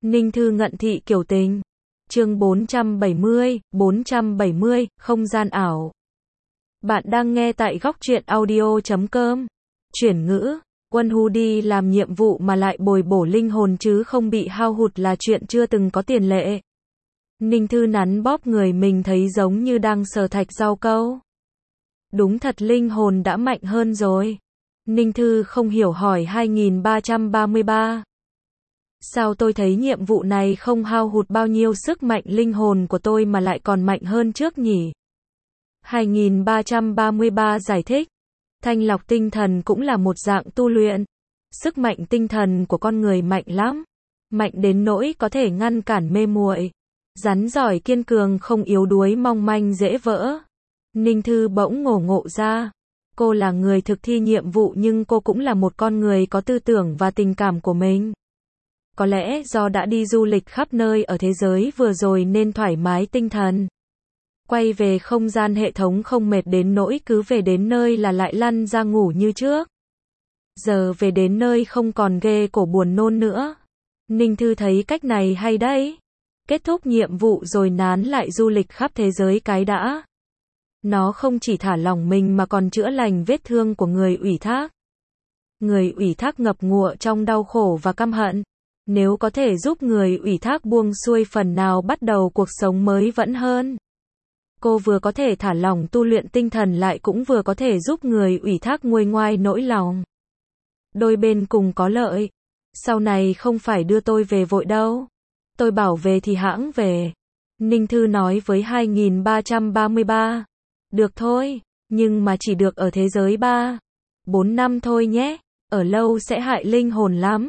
Ninh Thư Ngận Thị Kiểu Tình. Chương 470, không gian ảo. Bạn đang nghe tại góc truyện audio.com. Chuyển ngữ, Quân Hu đi làm nhiệm vụ mà lại bồi bổ linh hồn chứ không bị hao hụt là chuyện chưa từng có tiền lệ. Ninh Thư nắn bóp người mình thấy giống như đang sờ thạch rau câu. Đúng thật linh hồn đã mạnh hơn rồi. Ninh Thư không hiểu hỏi 2333. Sao tôi thấy nhiệm vụ này không hao hụt bao nhiêu sức mạnh linh hồn của tôi mà lại còn mạnh hơn trước nhỉ? 2333 giải thích. Thanh lọc tinh thần cũng là một dạng tu luyện. Sức mạnh tinh thần của con người mạnh lắm. Mạnh đến nỗi có thể ngăn cản mê muội. Rắn giỏi kiên cường không yếu đuối mong manh dễ vỡ. Ninh Thư bỗng ngộ ra. Cô là người thực thi nhiệm vụ nhưng cô cũng là một con người có tư tưởng và tình cảm của mình. Có lẽ do đã đi du lịch khắp nơi ở thế giới vừa rồi nên thoải mái tinh thần. Quay về không gian hệ thống không mệt đến nỗi cứ về đến nơi là lại lăn ra ngủ như trước. Giờ về đến nơi không còn ghê cổ buồn nôn nữa. Ninh Thư thấy cách này hay đấy. Kết thúc nhiệm vụ rồi nán lại du lịch khắp thế giới cái đã. Nó không chỉ thả lỏng mình mà còn chữa lành vết thương của người ủy thác. Người ủy thác ngập ngụa trong đau khổ và căm hận. Nếu có thể giúp người ủy thác buông xuôi phần nào bắt đầu cuộc sống mới vẫn hơn. Cô vừa có thể thả lỏng tu luyện tinh thần lại cũng vừa có thể giúp người ủy thác nguôi ngoai nỗi lòng. Đôi bên cùng có lợi. Sau này không phải đưa tôi về vội đâu. Tôi bảo về thì hãng về. Ninh Thư nói với 2333. Được thôi, nhưng mà chỉ được ở thế giới 3-4 năm thôi nhé. Ở lâu sẽ hại linh hồn lắm.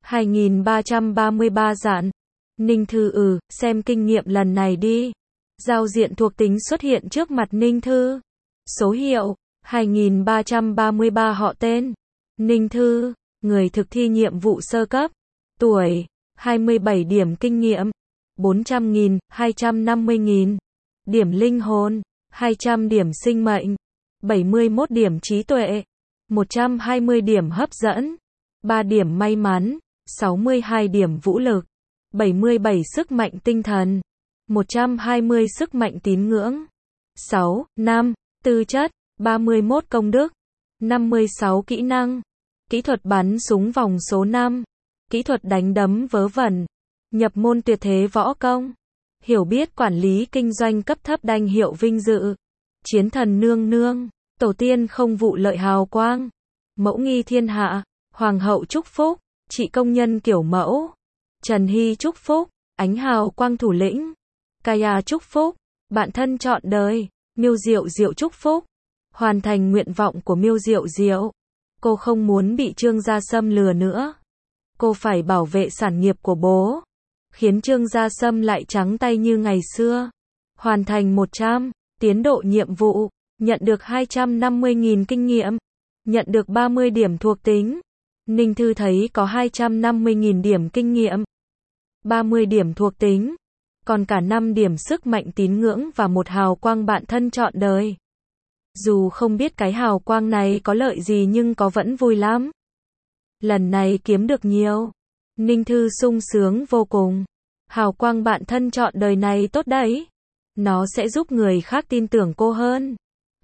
2333 dặn. Ninh Thư xem kinh nghiệm lần này đi. Giao diện thuộc tính xuất hiện trước mặt Ninh Thư. Số hiệu 2333 họ tên Ninh Thư, người thực thi nhiệm vụ sơ cấp. Tuổi 27 điểm kinh nghiệm 400.000, 250.000. Điểm linh hồn 200 điểm sinh mệnh 71 điểm trí tuệ 120 điểm hấp dẫn 3 điểm may mắn 62 điểm vũ lực 77 sức mạnh tinh thần 120 sức mạnh tín ngưỡng 6, 5, tư chất 31 công đức 56 kỹ năng. Kỹ thuật bắn súng vòng số 5. Kỹ thuật đánh đấm vớ vẩn. Nhập môn tuyệt thế võ công. Hiểu biết quản lý kinh doanh cấp thấp đanh hiệu vinh dự. Chiến thần nương nương. Tổ tiên không vụ lợi hào quang. Mẫu nghi thiên hạ. Hoàng hậu chúc phúc. Chị công nhân kiểu mẫu. Trần Hy chúc phúc. Ánh hào quang thủ lĩnh. Kaya chúc phúc. Bạn thân trọn đời. Miêu Diệu Diệu chúc phúc. Hoàn thành nguyện vọng của Miêu Diệu Diệu. Cô không muốn bị Trương Gia Sâm lừa nữa. Cô phải bảo vệ sản nghiệp của bố. Khiến Trương Gia Sâm lại trắng tay như ngày xưa. Hoàn thành 100. Tiến độ nhiệm vụ. Nhận được 250.000 kinh nghiệm. Nhận được 30 điểm thuộc tính. Ninh Thư thấy có 250.000 điểm kinh nghiệm. 30 điểm thuộc tính. Còn cả 5 điểm sức mạnh tín ngưỡng và một hào quang bạn thân trọn đời. Dù không biết cái hào quang này có lợi gì nhưng có vẫn vui lắm. Lần này kiếm được nhiều. Ninh Thư sung sướng vô cùng. Hào quang bạn thân trọn đời này tốt đấy. Nó sẽ giúp người khác tin tưởng cô hơn.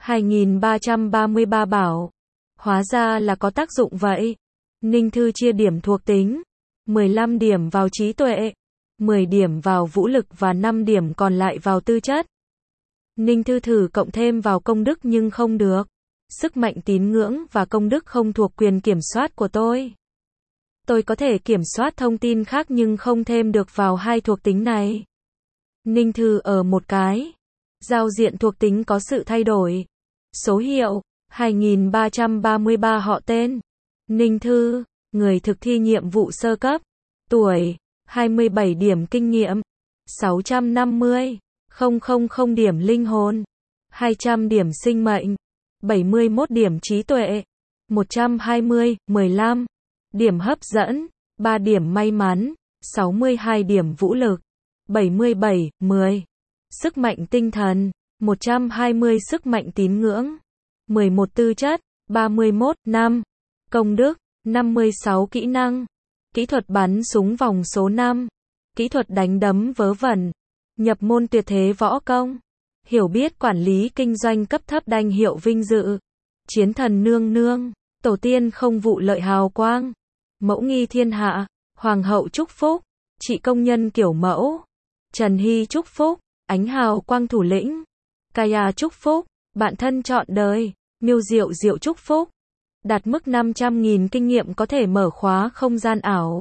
2333 bảo. Hóa ra là có tác dụng vậy. Ninh Thư chia điểm thuộc tính. 15 điểm vào trí tuệ. 10 điểm vào vũ lực và 5 điểm còn lại vào tư chất. Ninh Thư thử cộng thêm vào công đức nhưng không được. Sức mạnh tín ngưỡng và công đức không thuộc quyền kiểm soát của tôi. Tôi có thể kiểm soát thông tin khác nhưng không thêm được vào hai thuộc tính này. Ninh Thư ở một cái. Giao diện thuộc tính có sự thay đổi. Số hiệu 2333 họ tên Ninh Thư, người thực thi nhiệm vụ sơ cấp. Tuổi 27 điểm kinh nghiệm 650 000 điểm linh hồn 200 điểm sinh mệnh 71 điểm trí tuệ 120, 15 điểm hấp dẫn 3 điểm may mắn 62 điểm vũ lực 77, 10 sức mạnh tinh thần 120 sức mạnh tín ngưỡng 11 tư chất 31, 5 công đức 56 kỹ năng. Kỹ thuật bắn súng vòng số 5. kỹ thuật đánh đấm vớ vẩn, nhập môn tuyệt thế võ công, hiểu biết quản lý kinh doanh cấp thấp đanh hiệu vinh dự, chiến thần nương nương, tổ tiên không vụ lợi hào quang, mẫu nghi thiên hạ, hoàng hậu chúc phúc, chị công nhân kiểu mẫu, Trần Hy chúc phúc, ánh hào quang thủ lĩnh, Kaya chúc phúc, bạn thân trọn đời, Miêu Diệu Diệu chúc phúc, đạt mức 500.000 kinh nghiệm có thể mở khóa không gian ảo.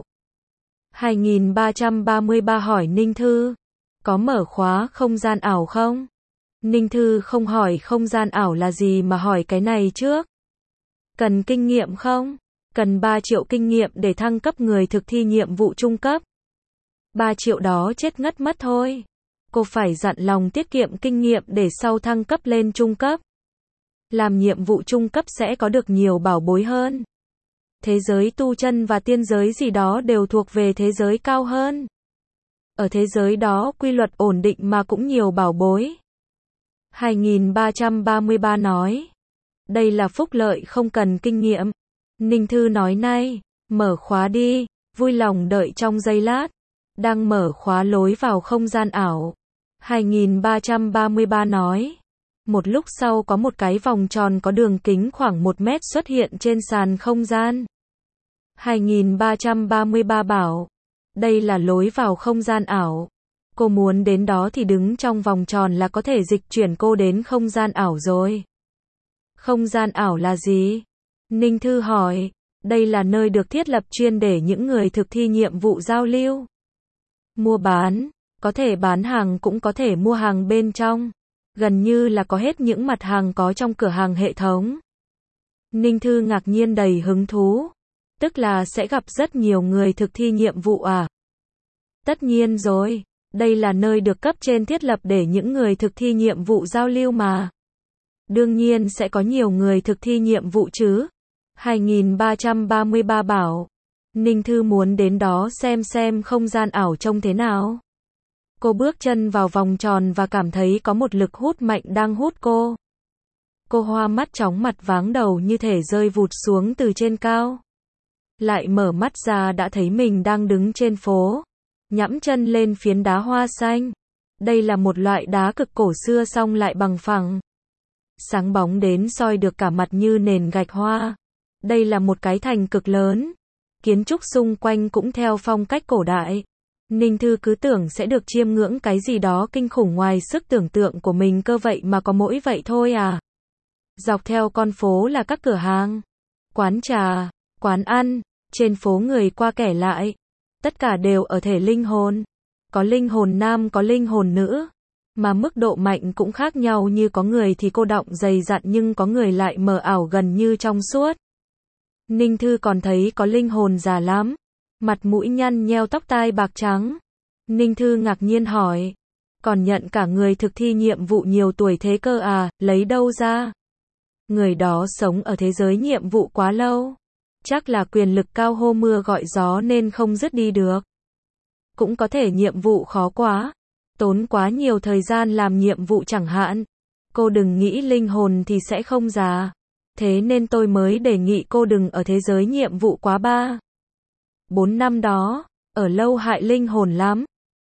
2333 hỏi Ninh Thư, có mở khóa không gian ảo không? Ninh Thư không hỏi không gian ảo là gì mà hỏi cái này trước. Cần kinh nghiệm không? Cần 3 triệu kinh nghiệm để thăng cấp người thực thi nhiệm vụ trung cấp. 3 triệu đó chết ngất mất thôi. Cô phải dặn lòng tiết kiệm kinh nghiệm để sau thăng cấp lên trung cấp. Làm nhiệm vụ trung cấp sẽ có được nhiều bảo bối hơn. Thế giới tu chân và tiên giới gì đó đều thuộc về thế giới cao hơn. Ở thế giới đó quy luật ổn định mà cũng nhiều bảo bối. 2333 nói. Đây là phúc lợi không cần kinh nghiệm. Ninh Thư nói này, mở khóa đi, vui lòng đợi trong giây lát. Đang mở khóa lối vào không gian ảo. 2333 nói. Một lúc sau có một cái vòng tròn có đường kính khoảng 1 mét xuất hiện trên sàn không gian. 2333 bảo. Đây là lối vào không gian ảo. Cô muốn đến đó thì đứng trong vòng tròn là có thể dịch chuyển cô đến không gian ảo rồi. Không gian ảo là gì? Ninh Thư hỏi. Đây là nơi được thiết lập chuyên để những người thực thi nhiệm vụ giao lưu. Mua bán, có thể bán hàng cũng có thể mua hàng bên trong. Gần như là có hết những mặt hàng có trong cửa hàng hệ thống. Ninh Thư ngạc nhiên đầy hứng thú. Tức là sẽ gặp rất nhiều người thực thi nhiệm vụ à? Tất nhiên rồi, đây là nơi được cấp trên thiết lập để những người thực thi nhiệm vụ giao lưu mà. Đương nhiên sẽ có nhiều người thực thi nhiệm vụ chứ. 2333 bảo. Ninh Thư muốn đến đó xem không gian ảo trông thế nào. Cô bước chân vào vòng tròn và cảm thấy có một lực hút mạnh đang hút cô. Cô hoa mắt chóng mặt váng đầu như thể rơi vụt xuống từ trên cao. Lại mở mắt ra đã thấy mình đang đứng trên phố. Nhẫm chân lên phiến đá hoa xanh. Đây là một loại đá cực cổ xưa song lại bằng phẳng. Sáng bóng đến soi được cả mặt như nền gạch hoa. Đây là một cái thành cực lớn. Kiến trúc xung quanh cũng theo phong cách cổ đại. Ninh Thư cứ tưởng sẽ được chiêm ngưỡng cái gì đó kinh khủng ngoài sức tưởng tượng của mình cơ vậy mà có mỗi vậy thôi à. Dọc theo con phố là các cửa hàng, quán trà, quán ăn, trên phố người qua kẻ lại. Tất cả đều ở thể linh hồn. Có linh hồn nam có linh hồn nữ. Mà mức độ mạnh cũng khác nhau, như có người thì cô đọng dày dặn nhưng có người lại mờ ảo gần như trong suốt. Ninh Thư còn thấy có linh hồn già lắm. Mặt mũi nhăn nheo tóc tai bạc trắng. Ninh Thư ngạc nhiên hỏi. Còn nhận cả người thực thi nhiệm vụ nhiều tuổi thế cơ à, lấy đâu ra? Người đó sống ở thế giới nhiệm vụ quá lâu. Chắc là quyền lực cao hô mưa gọi gió nên không dứt đi được. Cũng có thể nhiệm vụ khó quá. Tốn quá nhiều thời gian làm nhiệm vụ chẳng hạn. Cô đừng nghĩ linh hồn thì sẽ không già. Thế nên tôi mới đề nghị cô đừng ở thế giới nhiệm vụ quá 3-4 năm đó. Ở lâu hại linh hồn lắm.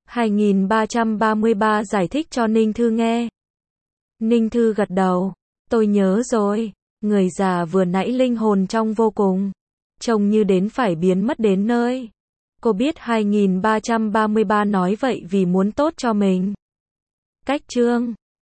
2333 giải thích cho Ninh Thư nghe. Ninh Thư gật đầu. Tôi nhớ rồi. Người già vừa nãy linh hồn trong vô cùng. Trông như đến phải biến mất đến nơi. Cô biết 2333 nói vậy vì muốn tốt cho mình. Cách chương